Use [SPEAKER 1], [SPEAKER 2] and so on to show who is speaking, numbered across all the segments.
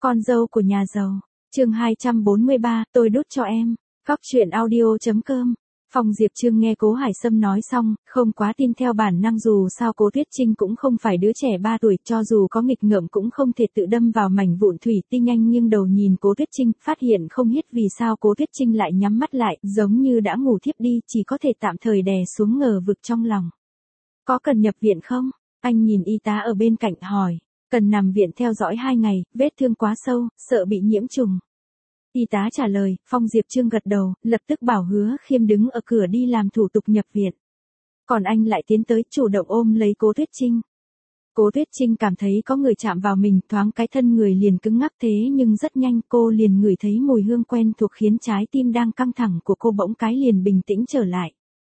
[SPEAKER 1] Con dâu của nhà giàu. Chương 243, tôi đút cho em. Góc truyện audio.com. Phong Diệp Trương nghe Cố Hải Sâm nói xong, không quá tin theo bản năng, dù sao Cố Tuyết Trinh cũng không phải đứa trẻ 3 tuổi, cho dù có nghịch ngợm cũng không thể tự đâm vào mảnh vụn thủy tinh. Anh nghiêng đầu nhìn Cố Tuyết Trinh, phát hiện không biết vì sao Cố Tuyết Trinh lại nhắm mắt lại, giống như đã ngủ thiếp đi, chỉ có thể tạm thời đè xuống ngờ vực trong lòng. Có cần nhập viện không? Anh nhìn y tá ở bên cạnh hỏi. Cần nằm viện theo dõi 2 ngày, vết thương quá sâu, sợ bị nhiễm trùng. Y tá trả lời. Phong Diệp Trương gật đầu, lập tức bảo Hứa Khiêm đứng ở cửa đi làm thủ tục nhập viện. Còn anh lại tiến tới chủ động ôm lấy Cố Tuyết Trinh. Cố Tuyết Trinh cảm thấy có người chạm vào mình, thoáng cái thân người liền cứng ngắc, thế nhưng rất nhanh cô liền ngửi thấy mùi hương quen thuộc khiến trái tim đang căng thẳng của cô bỗng cái liền bình tĩnh trở lại.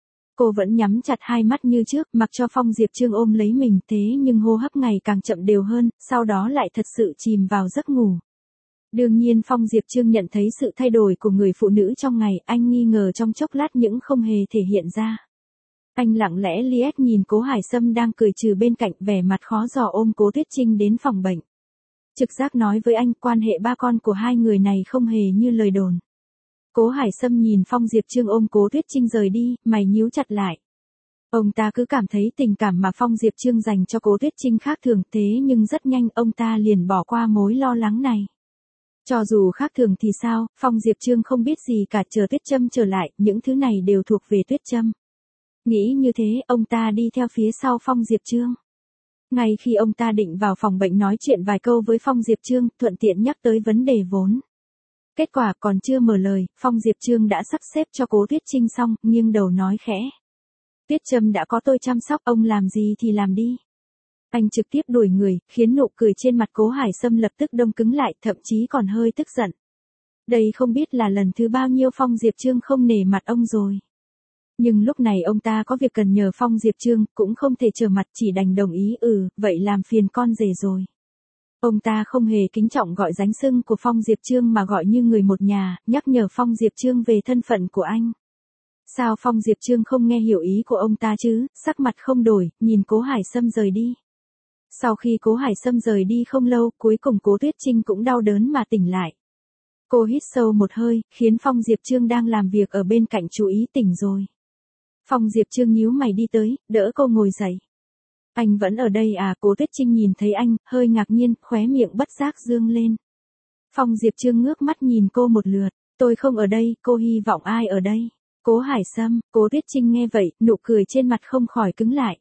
[SPEAKER 1] Cô vẫn nhắm chặt hai mắt như trước, mặc cho Phong Diệp Trương ôm lấy mình, thế nhưng hô hấp ngày càng chậm đều hơn, sau đó lại thật sự chìm vào giấc ngủ. Đương nhiên Phong Diệp Trương nhận thấy sự thay đổi của người phụ nữ trong ngày, anh nghi ngờ trong chốc lát nhưng không hề thể hiện ra. Anh lặng lẽ liếc nhìn Cố Hải Sâm đang cười trừ bên cạnh, vẻ mặt khó dò ôm Cố Tuyết Trinh đến phòng bệnh. Trực giác nói với anh, quan hệ ba con của hai người này không hề như lời đồn. Cố Hải Sâm nhìn Phong Diệp Trương ôm Cố Tuyết Trinh rời đi, mày nhíu chặt lại. Ông ta cứ cảm thấy tình cảm mà Phong Diệp Trương dành cho Cố Tuyết Trinh khác thường, thế nhưng rất nhanh ông ta liền bỏ qua mối lo lắng này. Cho dù khác thường thì sao, Phong Diệp Trương không biết gì cả, chờ Tuyết Trâm trở lại, những thứ này đều thuộc về Tuyết Trâm. Nghĩ như thế, ông ta đi theo phía sau Phong Diệp Trương. Ngay khi ông ta định vào phòng bệnh nói chuyện vài câu với Phong Diệp Trương, thuận tiện nhắc tới vấn đề vốn. Kết quả còn chưa mở lời, Phong Diệp Trương đã sắp xếp cho Cố Tuyết Trinh xong, nghiêng đầu nói khẽ. Tuyết Trâm đã có tôi chăm sóc, ông làm gì thì làm đi. Anh trực tiếp đuổi người, khiến nụ cười trên mặt Cố Hải Sâm lập tức đông cứng lại, thậm chí còn hơi tức giận. Đây không biết là lần thứ bao nhiêu Phong Diệp Trương không nể mặt ông rồi. Nhưng lúc này ông ta có việc cần nhờ Phong Diệp Trương, cũng không thể trở mặt, chỉ đành đồng ý. Vậy làm phiền con rể rồi. Ông ta không hề kính trọng gọi dánh xưng của Phong Diệp Trương mà gọi như người một nhà, nhắc nhở Phong Diệp Trương về thân phận của anh. Sao Phong Diệp Trương không nghe hiểu ý của ông ta chứ, sắc mặt không đổi, nhìn Cố Hải Sâm rời đi. Sau khi Cố Hải Sâm rời đi không lâu, cuối cùng Cố Tuyết Trinh cũng đau đớn mà tỉnh lại. Cô hít sâu một hơi, khiến Phong Diệp Trương đang làm việc ở bên cạnh chú ý tỉnh rồi. Phong Diệp Trương nhíu mày đi tới, đỡ cô ngồi dậy. Anh vẫn ở đây à? Cố Tuyết Trinh nhìn thấy anh, hơi ngạc nhiên, khóe miệng bất giác dương lên. Phong Diệp Trương ngước mắt nhìn cô một lượt. Tôi không ở đây, cô hy vọng ai ở đây? Cố Hải Sâm. Cố Tuyết Trinh nghe vậy, nụ cười trên mặt không khỏi cứng lại.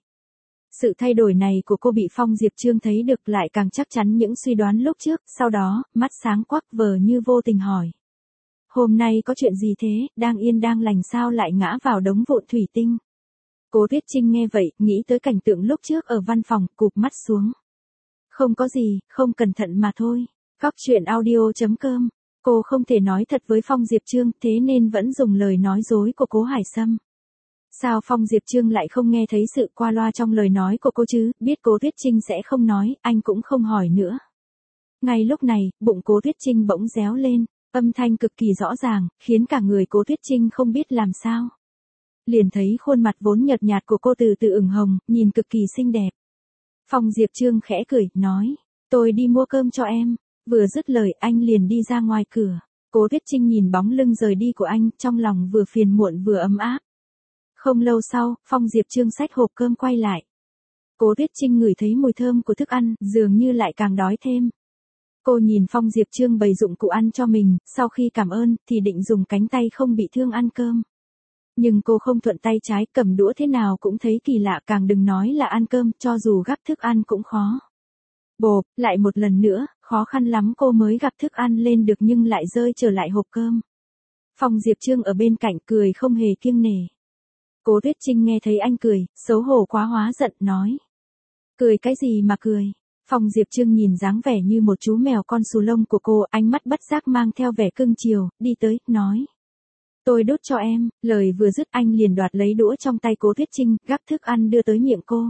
[SPEAKER 1] Sự thay đổi này của cô bị Phong Diệp Trương thấy được, lại càng chắc chắn những suy đoán lúc trước, sau đó, mắt sáng quắc vờ như vô tình hỏi. Hôm nay có chuyện gì thế, đang yên đang lành sao lại ngã vào đống vụn thủy tinh? Cố Tuyết Trinh nghe vậy, nghĩ tới cảnh tượng lúc trước ở văn phòng, cụp mắt xuống. Không có gì, không cẩn thận mà thôi. Góc truyện audio.com. Cô không thể nói thật với Phong Diệp Trương, thế nên vẫn dùng lời nói dối của Cố Hải Sâm. Sao Phong Diệp Trương lại không nghe thấy sự qua loa trong lời nói của cô chứ, biết Cố Tuyết Trinh sẽ không nói, anh cũng không hỏi nữa. Ngay lúc này, bụng Cố Tuyết Trinh bỗng réo lên, âm thanh cực kỳ rõ ràng, khiến cả người Cố Tuyết Trinh không biết làm sao. Liền thấy khuôn mặt vốn nhợt nhạt của cô từ từ ửng hồng, nhìn cực kỳ xinh đẹp. Phong Diệp Trương khẽ cười, nói, tôi đi mua cơm cho em. Vừa dứt lời, anh liền đi ra ngoài cửa. Cố Tuyết Trinh nhìn bóng lưng rời đi của anh, trong lòng vừa phiền muộn vừa ấm áp. Không lâu sau, Phong Diệp Trương xách hộp cơm quay lại. Cố Tuyết Trinh ngửi thấy mùi thơm của thức ăn, dường như lại càng đói thêm. Cô nhìn Phong Diệp Trương bày dụng cụ ăn cho mình, sau khi cảm ơn, thì định dùng cánh tay không bị thương ăn cơm. Nhưng cô không thuận tay trái, cầm đũa thế nào cũng thấy kỳ lạ, càng đừng nói là ăn cơm, cho dù gắp thức ăn cũng khó. Bộp, lại một lần nữa, khó khăn lắm cô mới gắp thức ăn lên được nhưng lại rơi trở lại hộp cơm. Phong Diệp Trương ở bên cạnh cười không hề kiêng nể. Cố Tuyết Trinh nghe thấy anh cười, xấu hổ quá hóa giận, nói. Cười cái gì mà cười? Phong Diệp Trương nhìn dáng vẻ như một chú mèo con xù lông của cô, ánh mắt bất giác mang theo vẻ cưng chiều, đi tới, nói. Tôi đút cho em, lời vừa dứt anh liền đoạt lấy đũa trong tay Cố Tuyết Trinh, gắp thức ăn đưa tới miệng cô.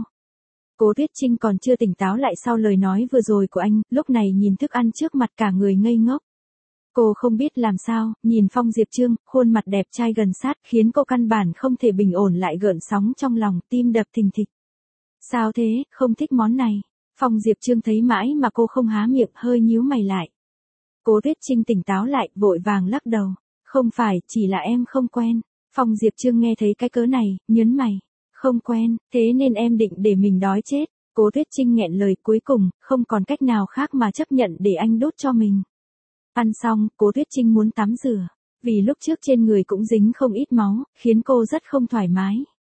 [SPEAKER 1] Cố Tuyết Trinh còn chưa tỉnh táo lại sau lời nói vừa rồi của anh, lúc này nhìn thức ăn trước mặt cả người ngây ngốc. Cô không biết làm sao, nhìn Phong Diệp Trương, khuôn mặt đẹp trai gần sát, khiến cô căn bản không thể bình ổn lại, gợn sóng trong lòng, tim đập thình thịch. Sao thế, không thích món này? Phong Diệp Trương thấy mãi mà cô không há miệng, hơi nhíu mày lại. Cố Tuyết Trinh tỉnh táo lại, vội vàng lắc đầu. Không phải, chỉ là em không quen. Phong Diệp Trương nghe thấy cái cớ này, nhớn mày. Không quen, thế nên em định để mình đói chết. Cố Tuyết Trinh nghẹn lời, cuối cùng, không còn cách nào khác mà chấp nhận để anh đốt cho mình. Ăn xong, Cố Tuyết Trinh muốn tắm rửa. Vì lúc trước trên người cũng dính không ít máu, khiến cô rất không thoải mái.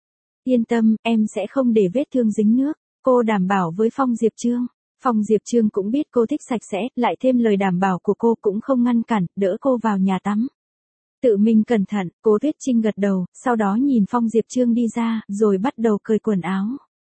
[SPEAKER 1] Yên tâm, em sẽ không để vết thương dính nước. Cô đảm bảo với Phong Diệp Trương. Phong Diệp Trương cũng biết cô thích sạch sẽ, lại thêm lời đảm bảo của cô cũng không ngăn cản, đỡ cô vào nhà tắm. Tự mình cẩn thận, Cố Tuyết Trinh gật đầu, sau đó nhìn Phong Diệp Trương đi ra, rồi bắt đầu cởi quần áo.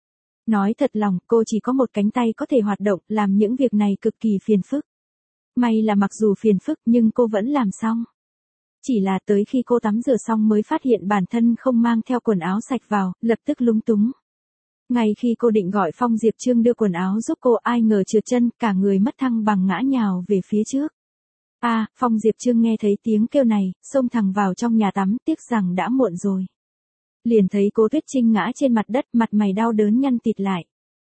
[SPEAKER 1] Nói thật lòng, cô chỉ có một cánh tay có thể hoạt động, làm những việc này cực kỳ phiền phức. May là mặc dù phiền phức nhưng cô vẫn làm xong. Chỉ là tới khi cô tắm rửa xong mới phát hiện bản thân không mang theo quần áo sạch vào, lập tức lúng túng. Ngay khi cô định gọi Phong Diệp Trương đưa quần áo giúp cô, ai ngờ trượt chân, cả người mất thăng bằng ngã nhào về phía trước. Phong Diệp Trương nghe thấy tiếng kêu này, xông thẳng vào trong nhà tắm, tiếc rằng đã muộn rồi. Liền thấy Cố Tuyết Trinh ngã trên mặt đất, mặt mày đau đớn nhăn tịt lại.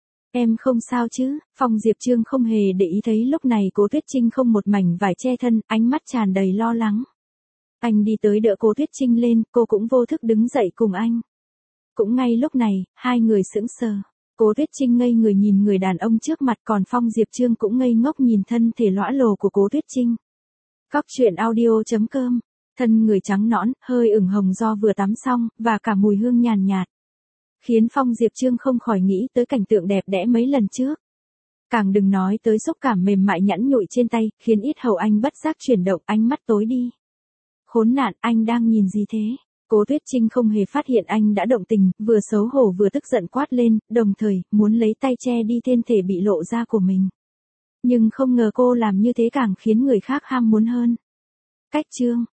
[SPEAKER 1] Em không sao chứ? Phong Diệp Trương không hề để ý thấy lúc này Cố Tuyết Trinh không một mảnh vải che thân, ánh mắt tràn đầy lo lắng. Anh đi tới đỡ Cố Tuyết Trinh lên, cô cũng vô thức đứng dậy cùng anh. Cũng ngay lúc này, hai người sững sờ. Cố Tuyết Trinh ngây người nhìn người đàn ông trước mặt, còn Phong Diệp Trương cũng ngây ngốc nhìn thân thể lõa lồ của Cố Tuyết Trinh. Cóc truyện audio.com. Thân người trắng nõn, hơi ửng hồng do vừa tắm xong, và cả mùi hương nhàn nhạt. Khiến Phong Diệp Trương không khỏi nghĩ tới cảnh tượng đẹp đẽ mấy lần trước. Càng đừng nói tới xúc cảm mềm mại nhẵn nhụi trên tay, khiến yết hầu anh bất giác chuyển động, ánh mắt tối đi. Khốn nạn, anh đang nhìn gì thế? Cố Tuyết Trinh không hề phát hiện anh đã động tình, vừa xấu hổ vừa tức giận quát lên, đồng thời, muốn lấy tay che đi thân thể bị lộ ra của mình. Nhưng không ngờ cô làm như thế càng khiến người khác ham muốn hơn. Cách chương